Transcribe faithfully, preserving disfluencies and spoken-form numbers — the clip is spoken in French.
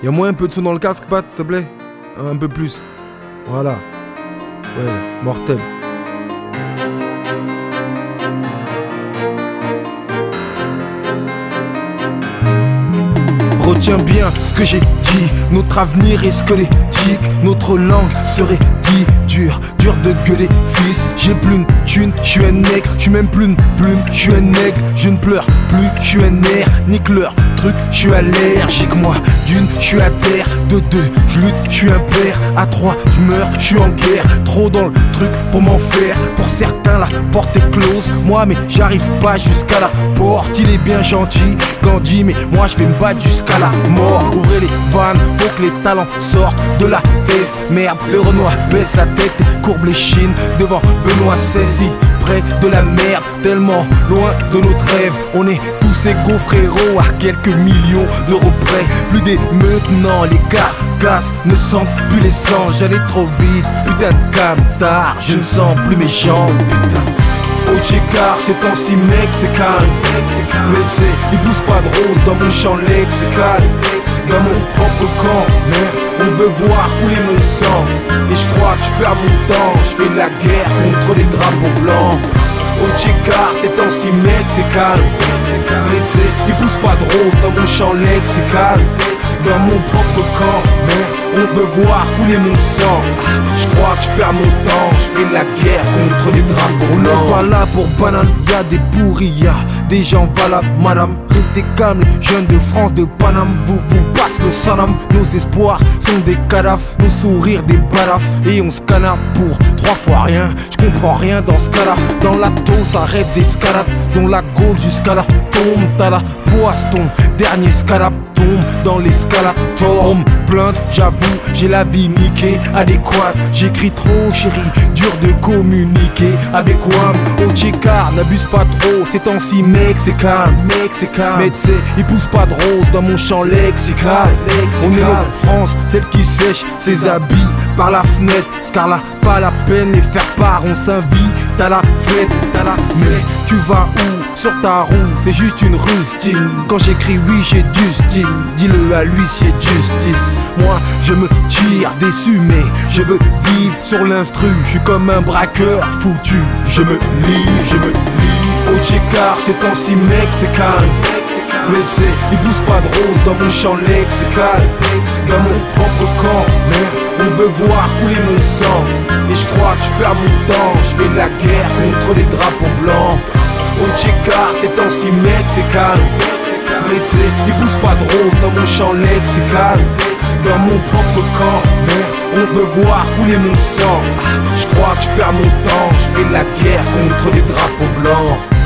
Y'a moyen un peu de son dans le casque, Pat, s'il te plaît? Un peu plus. Voilà. Ouais, mortel. Retiens bien ce que j'ai dit, notre avenir est squelettique, notre langue serait dit dur, dur de gueuler fils. J'ai plus une thune, je suis un nègre, je suis même plus une plume, je suis un nègre, je ne pleure plus, je suis un air, nique leur truc, je suis allergique moi. D'une, je suis à terre, de deux, je lutte, je suis un père, à trois, je meurs, je suis en guerre, trop dans le truc pour m'en faire. Pour certains la porte est close, moi mais j'arrive pas jusqu'à la porte. Il est bien gentil, Gandhi, mais moi je vais me battre jusqu'à la mort. Ouvrez les vannes, faut que les talents sortent de la S. Merde, le Renoir baisse la tête et courbe les chines devant Benoît seize. Près de la merde, tellement loin de notre rêve. On est tous égaux frérots à quelques millions d'euros près. Plus d'émeutes, non, les carcasses ne sentent plus l'essence. J'allais trop vite, putain de camtar, je ne sens plus mes jambes, putain. Au Tchécar, c'est temps-ci mec, c'est calme. Mais tu sais, il pousse pas de rose dans mon champ lexical. Dans mon propre camp, merde, on veut voir couler mon sang. Et je crois que je perds mon temps, je fais de la guerre contre les drapeaux blancs. Au Tchécar, c'est temps-ci mec, c'est calme. Mais tu sais, il pousse pas de rose dans mon champ lexical. Dans mon propre camp, merde, on veut voir couler mon sang. Je crois que je perds mon temps, je fais de la guerre contre les drapeaux blancs. On n'est pas là pour banane, y'a des pourris, y'a des gens valables, madame. Restez calme, les jeunes de France, de Paname. Vous vous passe le salam, nos espoirs sont des cadavres, nos sourires des balafres. Et on se canarde pour trois fois rien. Je comprends rien dans ce cas-là. Dans la tôle, ça rêve d'escalade. Ils ont la gaule jusqu'à la tombe. T'as la poisse, ton dernier scalap tombe dans l'escalade. On me plainte, j'avoue, j'ai la vie niquée, adéquate. J'écris trop chérie, dur de communiquer avec Wam. Au Tchécar, n'abuse pas trop, ces temps-ci mec c'est calme, mec c'est calme. Mais tu sais, il pousse pas de rose dans mon champ lexical. On est en France, celle qui sèche ses habits par la fenêtre. Scarla, pas la peine les faire part, on s'invite à la fête, à la fête. Mais tu vas où? Sur ta roue, c'est juste une rustine. Quand j'écris oui j'ai du style, dis-le à lui c'est justice. Moi je me tire déçu mais je veux vivre sur l'instru. Je suis comme un braqueur foutu, je me lis, je me lis. Au Tchécar, c'est temps-ci mec c'est calme. Mais tu sais, il pousse pas de rose dans mon champ lexical. Dans mon propre camp, merde, on veut voir couler mon sang. Et je crois que je perds mon temps, je fais de la guerre contre les drapeaux blancs. Au Tchécar, c'est temps-ci mec c'est calme. Mais tu sais, il pousse pas de rose dans mon champ lexical. Dans mon propre camp, merde, on veut voir couler mon sang. Je crois que je perds mon temps, je fais de la guerre contre les drapeaux blancs.